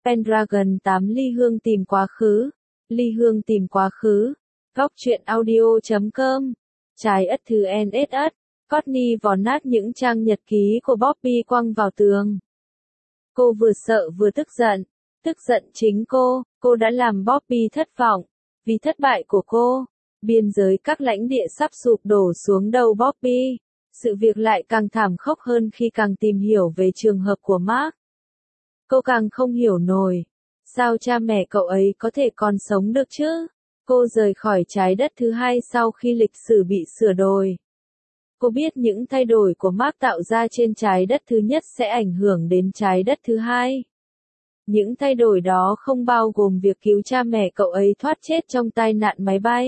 Pendragon 8 ly hương tìm quá khứ. Ly hương tìm quá khứ. Góc truyện audio.com. Trái ất thư NSS. Courtney vò nát những trang nhật ký của Bobby quăng vào tường. Cô vừa sợ vừa tức giận. Tức giận chính cô đã làm Bobby thất vọng. Vì thất bại của cô, biên giới các lãnh địa sắp sụp đổ xuống đầu Bobby. Sự việc lại càng thảm khốc hơn khi càng tìm hiểu về trường hợp của Mark. Cô càng không hiểu nổi. Sao cha mẹ cậu ấy có thể còn sống được chứ? Cô rời khỏi trái đất thứ hai sau khi lịch sử bị sửa đổi. Cô biết những thay đổi của Mark tạo ra trên trái đất thứ nhất sẽ ảnh hưởng đến trái đất thứ hai. Những thay đổi đó không bao gồm việc cứu cha mẹ cậu ấy thoát chết trong tai nạn máy bay.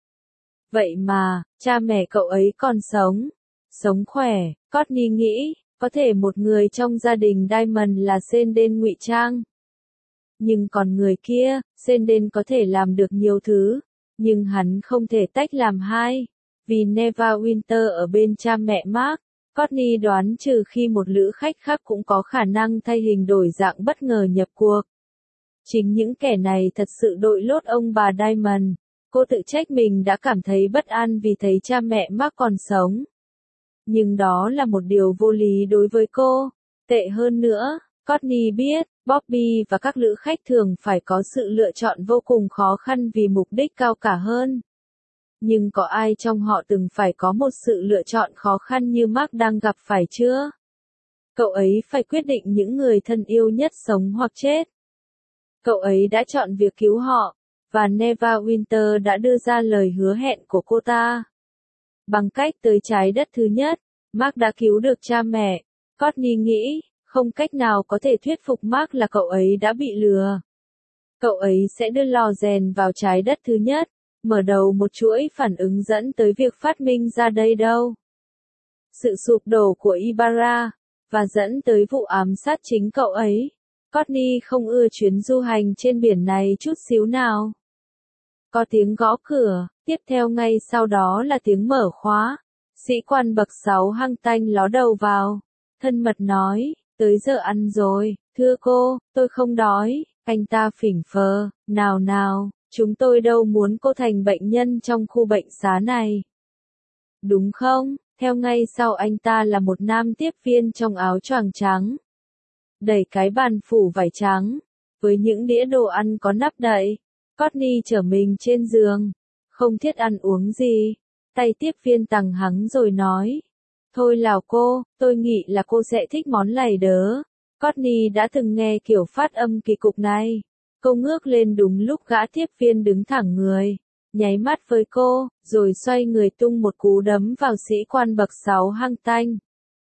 Vậy mà, cha mẹ cậu ấy còn sống khỏe. Courtney nghĩ, có thể một người trong gia đình Diamond là Senden ngụy trang. Nhưng còn người kia, Senden có thể làm được nhiều thứ, nhưng hắn không thể tách làm hai. Vì Neva Winter ở bên cha mẹ Mark, Courtney đoán trừ khi một lữ khách khác cũng có khả năng thay hình đổi dạng bất ngờ nhập cuộc. Chính những kẻ này thật sự đội lốt ông bà Diamond. Cô tự trách mình đã cảm thấy bất an vì thấy cha mẹ Mark còn sống. Nhưng đó là một điều vô lý đối với cô. Tệ hơn nữa, Courtney biết, Bobby và các lữ khách thường phải có sự lựa chọn vô cùng khó khăn vì mục đích cao cả hơn. Nhưng có ai trong họ từng phải có một sự lựa chọn khó khăn như Mark đang gặp phải chưa? Cậu ấy phải quyết định những người thân yêu nhất sống hoặc chết. Cậu ấy đã chọn việc cứu họ, và Neva Winter đã đưa ra lời hứa hẹn của cô ta. Bằng cách tới trái đất thứ nhất, Mark đã cứu được cha mẹ. Courtney nghĩ, không cách nào có thể thuyết phục Mark là cậu ấy đã bị lừa. Cậu ấy sẽ đưa lò rèn vào trái đất thứ nhất, mở đầu một chuỗi phản ứng dẫn tới việc phát minh ra đây đâu. Sự sụp đổ của Ibarra, và dẫn tới vụ ám sát chính cậu ấy. Courtney không ưa chuyến du hành trên biển này chút xíu nào. Có tiếng gõ cửa, tiếp theo ngay sau đó là tiếng mở khóa. Sĩ quan bậc 6 hăng tanh ló đầu vào. Thân mật nói, tới giờ ăn rồi, thưa cô, tôi không đói. Anh ta phỉnh phờ, nào, chúng tôi đâu muốn cô thành bệnh nhân trong khu bệnh xá này. Đúng không? Theo ngay sau anh ta là một nam tiếp viên trong áo choàng trắng. Đẩy cái bàn phủ vải trắng, với những đĩa đồ ăn có nắp đậy. Courtney trở mình trên giường. Không thiết ăn uống gì. Tay tiếp viên tằng hắng rồi nói. Thôi lào cô, tôi nghĩ là cô sẽ thích món lẩy đớ. Courtney đã từng nghe kiểu phát âm kỳ cục này. Cô ngước lên đúng lúc gã tiếp viên đứng thẳng người. Nháy mắt với cô, rồi xoay người tung một cú đấm vào sĩ quan bậc 6 hăng tanh.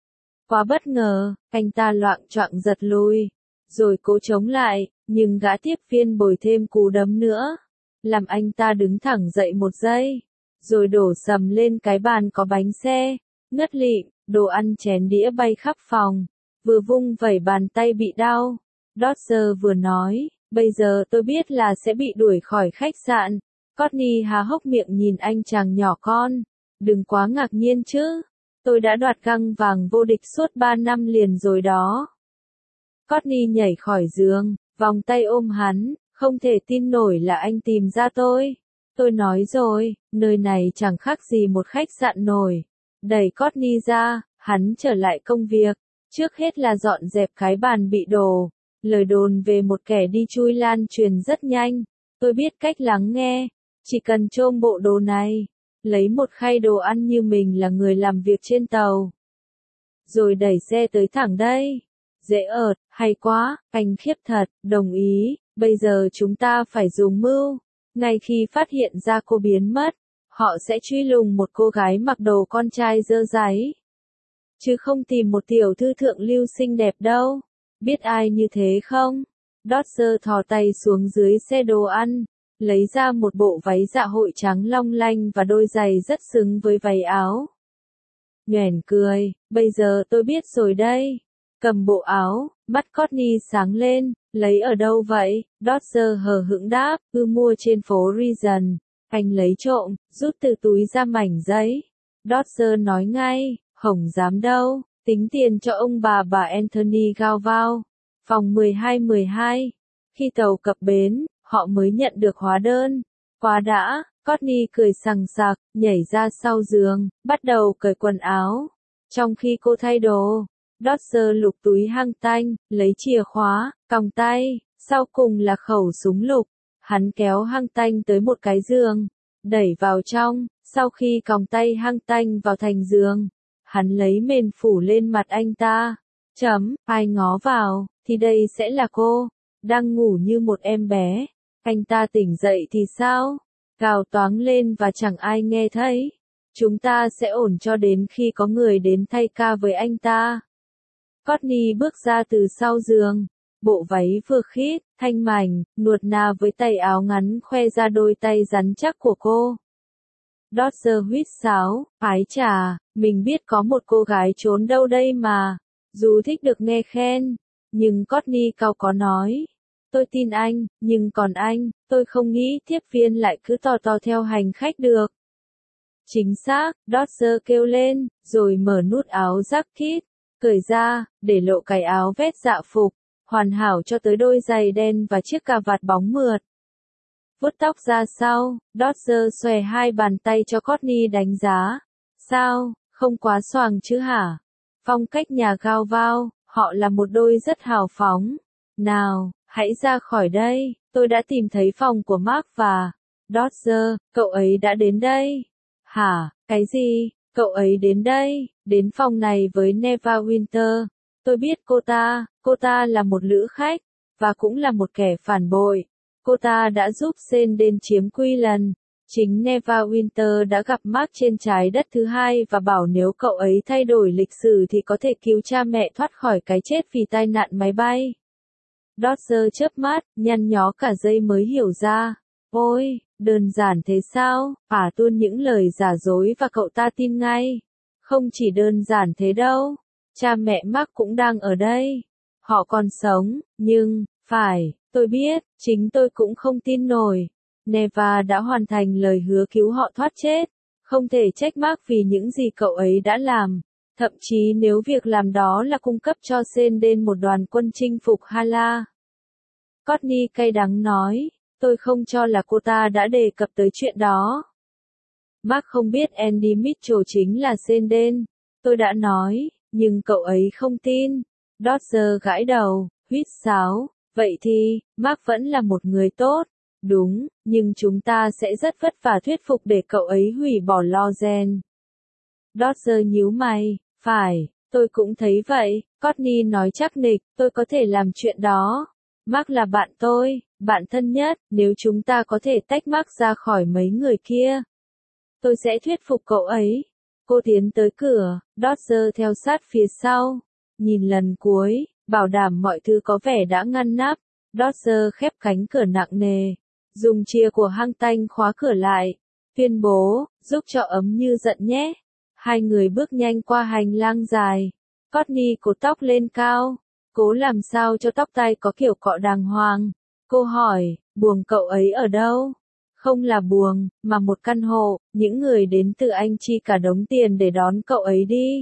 Quá bất ngờ, anh ta loạng choạng giật lùi. Rồi cố chống lại, nhưng gã tiếp viên bồi thêm cú đấm nữa. Làm anh ta đứng thẳng dậy một giây. Rồi đổ sầm lên cái bàn có bánh xe. Ngất lịm, đồ ăn chén đĩa bay khắp phòng. Vừa vung vẩy bàn tay bị đau. Dodger vừa nói, bây giờ tôi biết là sẽ bị đuổi khỏi khách sạn. Courtney há hốc miệng nhìn anh chàng nhỏ con. Đừng quá ngạc nhiên chứ. Tôi đã đoạt găng vàng vô địch suốt 3 năm liền rồi đó. Courtney nhảy khỏi giường, vòng tay ôm hắn, không thể tin nổi là anh tìm ra tôi. Tôi nói rồi, nơi này chẳng khác gì một khách sạn nổi. Đẩy Courtney ra, hắn trở lại công việc. Trước hết là dọn dẹp cái bàn bị đổ. Lời đồn về một kẻ đi chui lan truyền rất nhanh. Tôi biết cách lắng nghe. Chỉ cần chôm bộ đồ này. Lấy một khay đồ ăn như mình là người làm việc trên tàu. Rồi đẩy xe tới thẳng đây. Dễ ợt, hay quá, anh khiếp thật, đồng ý. Bây giờ chúng ta phải dùng mưu. Ngay khi phát hiện ra cô biến mất, họ sẽ truy lùng một cô gái mặc đồ con trai dơ dáy. Chứ không tìm một tiểu thư thượng lưu xinh đẹp đâu. Biết ai như thế không? Dodger thò tay xuống dưới xe đồ ăn, lấy ra một bộ váy dạ hội trắng long lanh và đôi giày rất xứng với váy áo. Nhoẻn cười, bây giờ tôi biết rồi đây. Cầm bộ áo, mắt Courtney sáng lên, lấy ở đâu vậy? Dodger hờ hững đáp, mua trên phố Regent. Anh lấy trộm, rút từ túi ra mảnh giấy. Dodger nói ngay, không dám đâu, tính tiền cho ông bà Anthony Galvao. Phòng 1212. Khi tàu cập bến, họ mới nhận được hóa đơn. Quá đã, Courtney cười sằng sặc, nhảy ra sau giường, bắt đầu cởi quần áo. Trong khi cô thay đồ, Dodger lục túi hang tanh, lấy chìa khóa, còng tay, sau cùng là khẩu súng lục. Hắn kéo hang tanh tới một cái giường, đẩy vào trong, sau khi còng tay hang tanh vào thành giường, hắn lấy mền phủ lên mặt anh ta. Ai ngó vào, thì đây sẽ là cô, đang ngủ như một em bé. Anh ta tỉnh dậy thì sao? Gào toáng lên và chẳng ai nghe thấy. Chúng ta sẽ ổn cho đến khi có người đến thay ca với anh ta. Courtney bước ra từ sau giường. Bộ váy vừa khít, thanh mảnh, nuột nà với tay áo ngắn khoe ra đôi tay rắn chắc của cô. Dodger huýt sáo, ái chà, mình biết có một cô gái trốn đâu đây mà. Dù thích được nghe khen, nhưng Courtney cau có nói. Tôi tin anh, nhưng còn anh, tôi không nghĩ tiếp viên lại cứ tò theo hành khách được. Chính xác, Dodger kêu lên, rồi mở nút áo jacket, cởi ra, để lộ cái áo vest dạ phục, hoàn hảo cho tới đôi giày đen và chiếc cà vạt bóng mượt. Vuốt tóc ra sau, Dodger xòe hai bàn tay cho Courtney đánh giá. Sao, không quá xoàng chứ hả? Phong cách nhà Gao Vao, họ là một đôi rất hào phóng. Nào, hãy ra khỏi đây, tôi đã tìm thấy phòng của Mark và... Dodger, cậu ấy đã đến đây. Hả, cái gì? Cậu ấy đến đây, đến phòng này với Neva Winter. Tôi biết cô ta là một lữ khách, và cũng là một kẻ phản bội. Cô ta đã giúp Senden chiếm Queensland. Chính Neva Winter đã gặp Mark trên trái đất thứ hai và bảo nếu cậu ấy thay đổi lịch sử thì có thể cứu cha mẹ thoát khỏi cái chết vì tai nạn máy bay. Dodger chớp mắt, nhăn nhó cả giây mới hiểu ra. Ôi, đơn giản thế sao? Tuôn những lời giả dối và cậu ta tin ngay. Không chỉ đơn giản thế đâu. Cha mẹ Mark cũng đang ở đây. Họ còn sống, nhưng, tôi biết, chính tôi cũng không tin nổi. Neva đã hoàn thành lời hứa cứu họ thoát chết. Không thể trách Mark vì những gì cậu ấy đã làm. Thậm chí nếu việc làm đó là cung cấp cho Senden một đoàn quân chinh phục Hala. Courtney cay đắng nói, tôi không cho là cô ta đã đề cập tới chuyện đó. Mark không biết Andy Mitchell chính là Senden. Tôi đã nói, nhưng cậu ấy không tin. Dodger gãi đầu, huýt sáo, vậy thì, Mark vẫn là một người tốt. Đúng, nhưng chúng ta sẽ rất vất vả thuyết phục để cậu ấy hủy bỏ Lozen. Dodger nhíu mày, tôi cũng thấy vậy. Courtney nói chắc nịch, tôi có thể làm chuyện đó. Mark là bạn tôi, bạn thân nhất, nếu chúng ta có thể tách Mark ra khỏi mấy người kia. Tôi sẽ thuyết phục cậu ấy. Cô tiến tới cửa, Dodger theo sát phía sau. Nhìn lần cuối, bảo đảm mọi thứ có vẻ đã ngăn nắp. Dodger khép cánh cửa nặng nề. Dùng chìa của hang tanh khóa cửa lại. Tuyên bố, giúp cho ấm như giận nhé. Hai người bước nhanh qua hành lang dài. Courtney cột tóc lên cao. Cố làm sao cho tóc tai có kiểu cọ đàng hoàng. Cô hỏi, buồng cậu ấy ở đâu? Không là buồng, mà một căn hộ, những người đến từ Anh chi cả đống tiền để đón cậu ấy đi.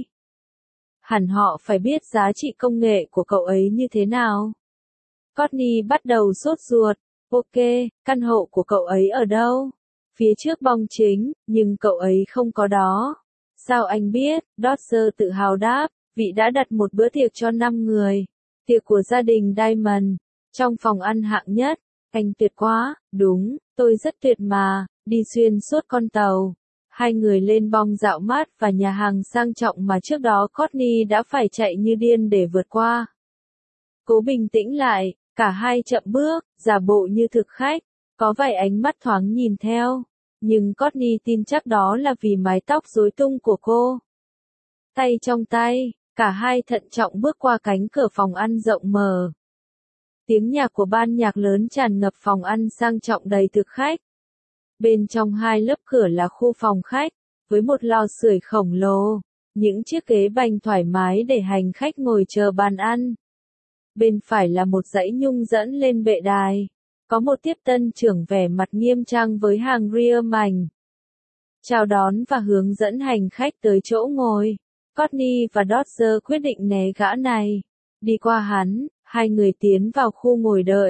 Hẳn họ phải biết giá trị công nghệ của cậu ấy như thế nào. Courtney bắt đầu sốt ruột. Ok, căn hộ của cậu ấy ở đâu? Phía trước bong chính, nhưng cậu ấy không có đó. Sao anh biết? Dodger tự hào đáp, vị đã đặt một bữa tiệc cho 5 người. Tiệc của gia đình Diamond. Trong phòng ăn hạng nhất. Anh tuyệt quá, đúng, tôi rất tuyệt mà, đi xuyên suốt con tàu. Hai người lên bong dạo mát và nhà hàng sang trọng mà trước đó Courtney đã phải chạy như điên để vượt qua. Cố bình tĩnh lại, cả hai chậm bước, giả bộ như thực khách, có vài ánh mắt thoáng nhìn theo. Nhưng Courtney tin chắc đó là vì mái tóc rối tung của cô. Tay trong tay, cả hai thận trọng bước qua cánh cửa phòng ăn rộng mở. Tiếng nhạc của ban nhạc lớn tràn ngập phòng ăn sang trọng đầy thực khách. Bên trong hai lớp cửa là khu phòng khách, với một lò sưởi khổng lồ, những chiếc ghế bành thoải mái để hành khách ngồi chờ bàn ăn. Bên phải là một dãy nhung dẫn lên bệ đài. Có một tiếp tân trưởng vẻ mặt nghiêm trang với hàng rear mảnh. Chào đón và hướng dẫn hành khách tới chỗ ngồi. Courtney và Dodger quyết định né gã này. Đi qua hắn, hai người tiến vào khu ngồi đợi.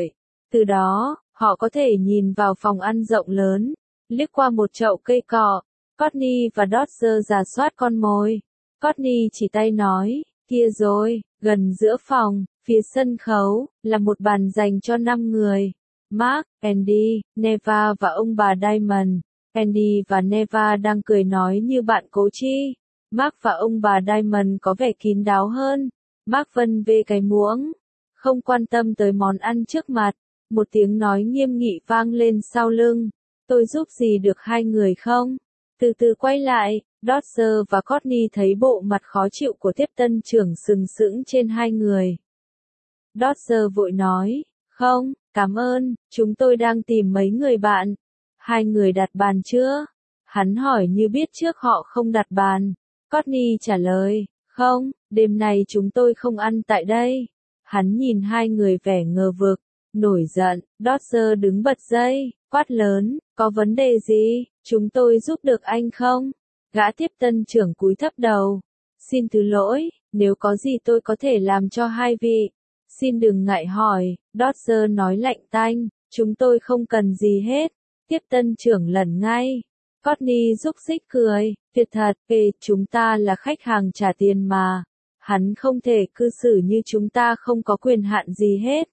Từ đó, họ có thể nhìn vào phòng ăn rộng lớn, liếc qua một chậu cây cọ. Courtney và Dodger rà soát con mồi. Courtney chỉ tay nói, kia rồi, gần giữa phòng, phía sân khấu, là một bàn dành cho 5 người. Mark, Andy, Neva và ông bà Diamond. Andy và Neva đang cười nói như bạn cố chi. Mark và ông bà Diamond có vẻ kín đáo hơn. Mark vân vê cái muỗng, không quan tâm tới món ăn trước mặt. Một tiếng nói nghiêm nghị vang lên sau lưng. Tôi giúp gì được hai người không? Từ từ quay lại, Dodger và Courtney thấy bộ mặt khó chịu của tiếp tân trưởng sừng sững trên hai người. Dodger vội nói, không, cảm ơn, chúng tôi đang tìm mấy người bạn. Hai người đặt bàn chưa? Hắn hỏi như biết trước họ không đặt bàn. Courtney trả lời, không, đêm nay chúng tôi không ăn tại đây. Hắn nhìn hai người vẻ ngờ vực, nổi giận. Dodger đứng bật dậy, quát lớn, có vấn đề gì, chúng tôi giúp được anh không? Gã tiếp tân trưởng cúi thấp đầu. Xin thứ lỗi, nếu có gì tôi có thể làm cho hai vị. Xin đừng ngại hỏi, Dodger nói lạnh tanh, chúng tôi không cần gì hết. Tiếp tân trưởng lẩn ngay. Courtney rúc rích cười, tuyệt thật, chúng ta là khách hàng trả tiền mà. Hắn không thể cư xử như chúng ta không có quyền hạn gì hết.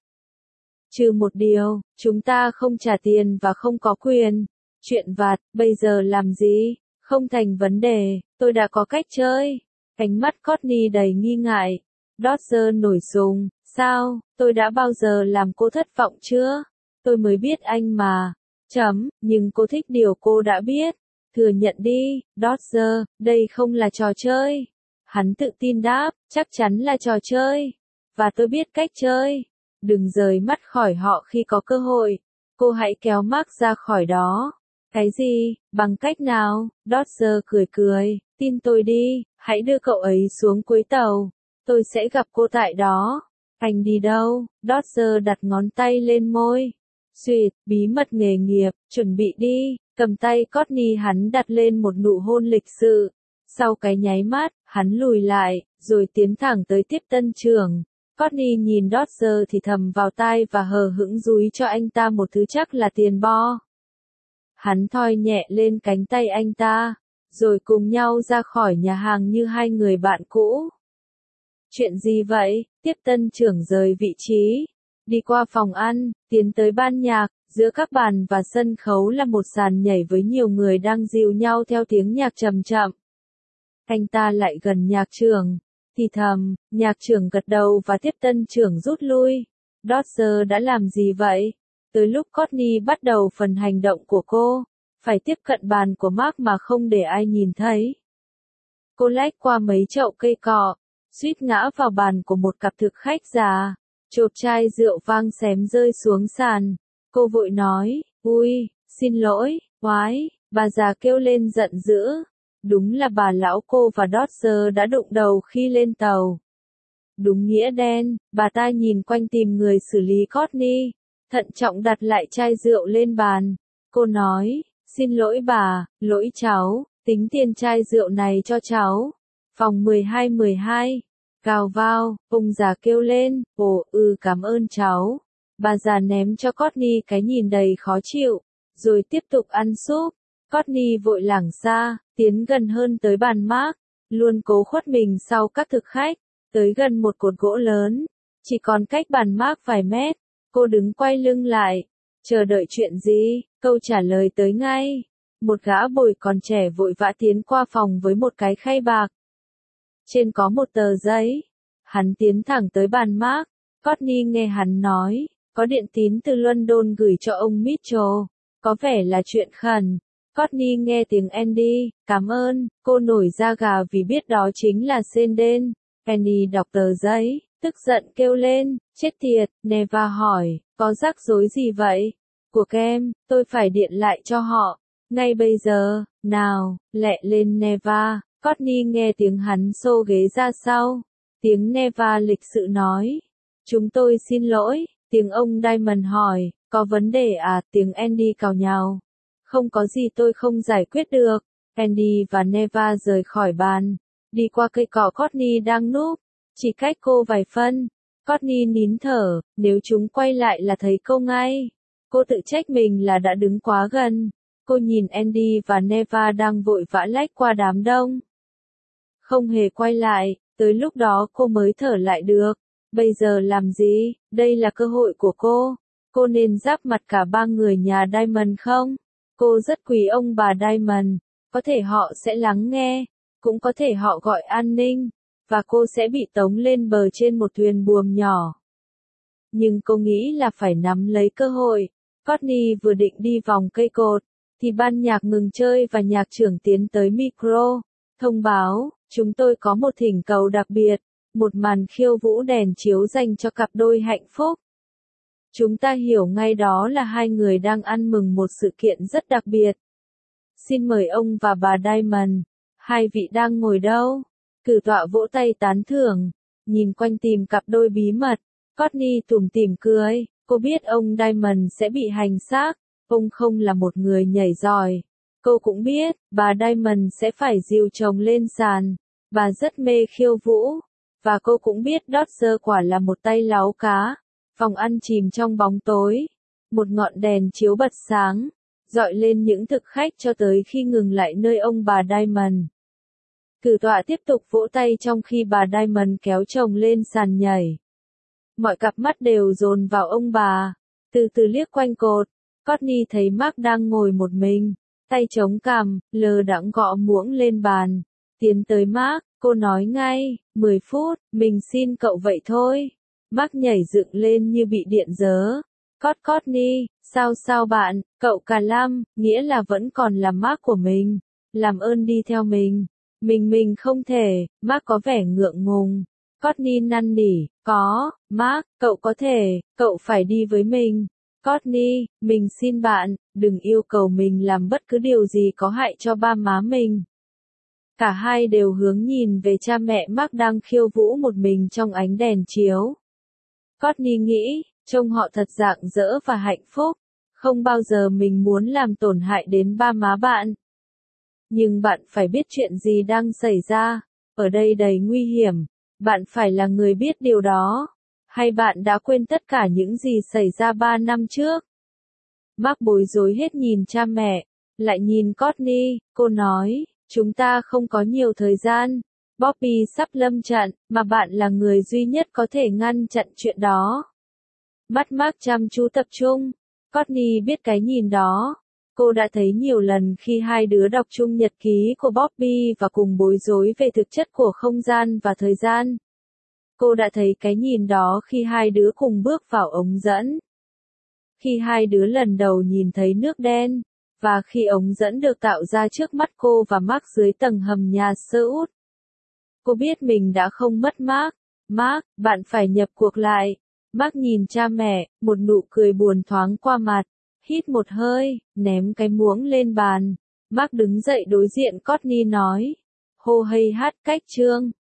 Trừ một điều, chúng ta không trả tiền và không có quyền. Chuyện vặt, bây giờ làm gì? Không thành vấn đề, tôi đã có cách chơi. Ánh mắt Courtney đầy nghi ngại. Dodger nổi sùng, sao, tôi đã bao giờ làm cô thất vọng chưa? Tôi mới biết anh mà. Nhưng cô thích điều cô đã biết. Thừa nhận đi, Dodger, đây không là trò chơi. Hắn tự tin đáp, chắc chắn là trò chơi. Và tôi biết cách chơi. Đừng rời mắt khỏi họ khi có cơ hội. Cô hãy kéo Mark ra khỏi đó. Cái gì, bằng cách nào? Dodger cười cười, tin tôi đi, hãy đưa cậu ấy xuống cuối tàu. Tôi sẽ gặp cô tại đó. Anh đi đâu? Dodger đặt ngón tay lên môi. Sweet, bí mật nghề nghiệp, chuẩn bị đi. Cầm tay Courtney hắn đặt lên một nụ hôn lịch sự. Sau cái nháy mắt, hắn lùi lại, rồi tiến thẳng tới tiếp tân trưởng. Courtney nhìn Dodger thì thầm vào tai và hờ hững dúi cho anh ta một thứ chắc là tiền bo. Hắn thoi nhẹ lên cánh tay anh ta, rồi cùng nhau ra khỏi nhà hàng như hai người bạn cũ. Chuyện gì vậy? Tiếp tân trưởng rời vị trí, đi qua phòng ăn, tiến tới ban nhạc, giữa các bàn và sân khấu là một sàn nhảy với nhiều người đang dìu nhau theo tiếng nhạc trầm chậm. Anh ta lại gần nhạc trưởng, thì thầm, nhạc trưởng gật đầu và tiếp tân trưởng rút lui. Dodger đã làm gì vậy? Tới lúc Courtney bắt đầu phần hành động của cô, phải tiếp cận bàn của Mark mà không để ai nhìn thấy. Cô lách qua mấy chậu cây cọ, suýt ngã vào bàn của một cặp thực khách già, chộp chai rượu vang xém rơi xuống sàn. Cô vội nói, ui, xin lỗi, oái, bà già kêu lên giận dữ. Đúng là bà lão cô và Dodger đã đụng đầu khi lên tàu. Đúng nghĩa đen, bà ta nhìn quanh tìm người xử lý Courtney, thận trọng đặt lại chai rượu lên bàn. Cô nói, xin lỗi bà, lỗi cháu, tính tiền chai rượu này cho cháu. Phòng 12. Cào vào, ông già kêu lên, cảm ơn cháu. Bà già ném cho Courtney cái nhìn đầy khó chịu, rồi tiếp tục ăn súp. Courtney vội lảng xa, tiến gần hơn tới bàn Mark, luôn cố khuất mình sau các thực khách, tới gần một cột gỗ lớn, chỉ còn cách bàn Mark vài mét. Cô đứng quay lưng lại, chờ đợi chuyện gì, câu trả lời tới ngay. Một gã bồi còn trẻ vội vã tiến qua phòng với một cái khay bạc. Trên có một tờ giấy. Hắn tiến thẳng tới bàn Mark. Courtney nghe hắn nói, có điện tín từ London gửi cho ông Mitchell. Có vẻ là chuyện khẩn. Courtney nghe tiếng Andy, cảm ơn, cô nổi da gà vì biết đó chính là Senden. Andy đọc tờ giấy, tức giận kêu lên, chết tiệt, Neva hỏi, có rắc rối gì vậy? Của Kem, tôi phải điện lại cho họ. Ngay bây giờ, nào, lẹ lên Neva. Courtney nghe tiếng hắn xô ghế ra sau. Tiếng Neva lịch sự nói, chúng tôi xin lỗi. Tiếng ông Diamond hỏi, có vấn đề à? Tiếng Andy cào nhào. Không có gì tôi không giải quyết được. Andy và Neva rời khỏi bàn, đi qua cây cỏ Courtney đang núp, chỉ cách cô vài phân. Courtney nín thở, nếu chúng quay lại là thấy cô ngay. Cô tự trách mình là đã đứng quá gần. Cô nhìn Andy và Neva đang vội vã lách qua đám đông. Không hề quay lại, tới lúc đó cô mới thở lại được. Bây giờ làm gì? Đây là cơ hội của cô. Cô nên giáp mặt cả ba người nhà Diamond không? Cô rất quý ông bà Diamond. Có thể họ sẽ lắng nghe, cũng có thể họ gọi an ninh, và cô sẽ bị tống lên bờ trên một thuyền buồm nhỏ. Nhưng cô nghĩ là phải nắm lấy cơ hội. Courtney vừa định đi vòng cây cột, thì ban nhạc ngừng chơi và nhạc trưởng tiến tới micro, thông báo, chúng tôi có một thỉnh cầu đặc biệt, một màn khiêu vũ đèn chiếu dành cho cặp đôi hạnh phúc. Chúng ta hiểu ngay đó là hai người đang ăn mừng một sự kiện rất đặc biệt. Xin mời ông và bà Diamond. Hai vị đang ngồi đâu? Cử tọa vỗ tay tán thưởng, nhìn quanh tìm cặp đôi bí mật. Courtney tủm tỉm cười, cô biết ông Diamond sẽ bị hành xác, ông không là một người nhảy giỏi. Cô cũng biết, bà Diamond sẽ phải dìu chồng lên sàn, bà rất mê khiêu vũ, và cô cũng biết Dodger quả là một tay láu cá. Phòng ăn chìm trong bóng tối, một ngọn đèn chiếu bật sáng, dọi lên những thực khách cho tới khi ngừng lại nơi ông bà Diamond. Cử tọa tiếp tục vỗ tay trong khi bà Diamond kéo chồng lên sàn nhảy. Mọi cặp mắt đều dồn vào ông bà, từ từ liếc quanh cột. Courtney thấy Mark đang ngồi một mình, tay chống cằm, lờ đãng gõ muỗng lên bàn. Tiến tới Mark, cô nói ngay, 10 phút, mình xin cậu vậy thôi. Mark nhảy dựng lên như bị điện giớ. Courtney, sao bạn, cậu cả lăm, nghĩa là vẫn còn là Mark của mình. Làm ơn đi theo mình. Mình không thể, Mark có vẻ ngượng ngùng. Courtney năn nỉ, có, Mark, cậu có thể, cậu phải đi với mình. Courtney, mình xin bạn, đừng yêu cầu mình làm bất cứ điều gì có hại cho ba má mình. Cả hai đều hướng nhìn về cha mẹ Mark đang khiêu vũ một mình trong ánh đèn chiếu. Courtney nghĩ, trông họ thật rạng rỡ và hạnh phúc. Không bao giờ mình muốn làm tổn hại đến ba má bạn. Nhưng bạn phải biết chuyện gì đang xảy ra. Ở đây đầy nguy hiểm. Bạn phải là người biết điều đó. Hay bạn đã quên tất cả những gì xảy ra 3 năm trước? Mark bối rối hết nhìn cha mẹ, lại nhìn Courtney, cô nói, chúng ta không có nhiều thời gian. Bobby sắp lâm trận, mà bạn là người duy nhất có thể ngăn chặn chuyện đó. Mắt Mark chăm chú tập trung. Courtney biết cái nhìn đó. Cô đã thấy nhiều lần khi hai đứa đọc chung nhật ký của Bobby và cùng bối rối về thực chất của không gian và thời gian. Cô đã thấy cái nhìn đó khi hai đứa cùng bước vào ống dẫn. Khi hai đứa lần đầu nhìn thấy nước đen, và khi ống dẫn được tạo ra trước mắt cô và Mark dưới tầng hầm nhà sơ út. Cô biết mình đã không mất Mark. Mark, bạn phải nhập cuộc lại. Mark nhìn cha mẹ, một nụ cười buồn thoáng qua mặt. Hít một hơi, ném cái muỗng lên bàn. Mark đứng dậy đối diện Courtney nói. Hô hay hát cách chương.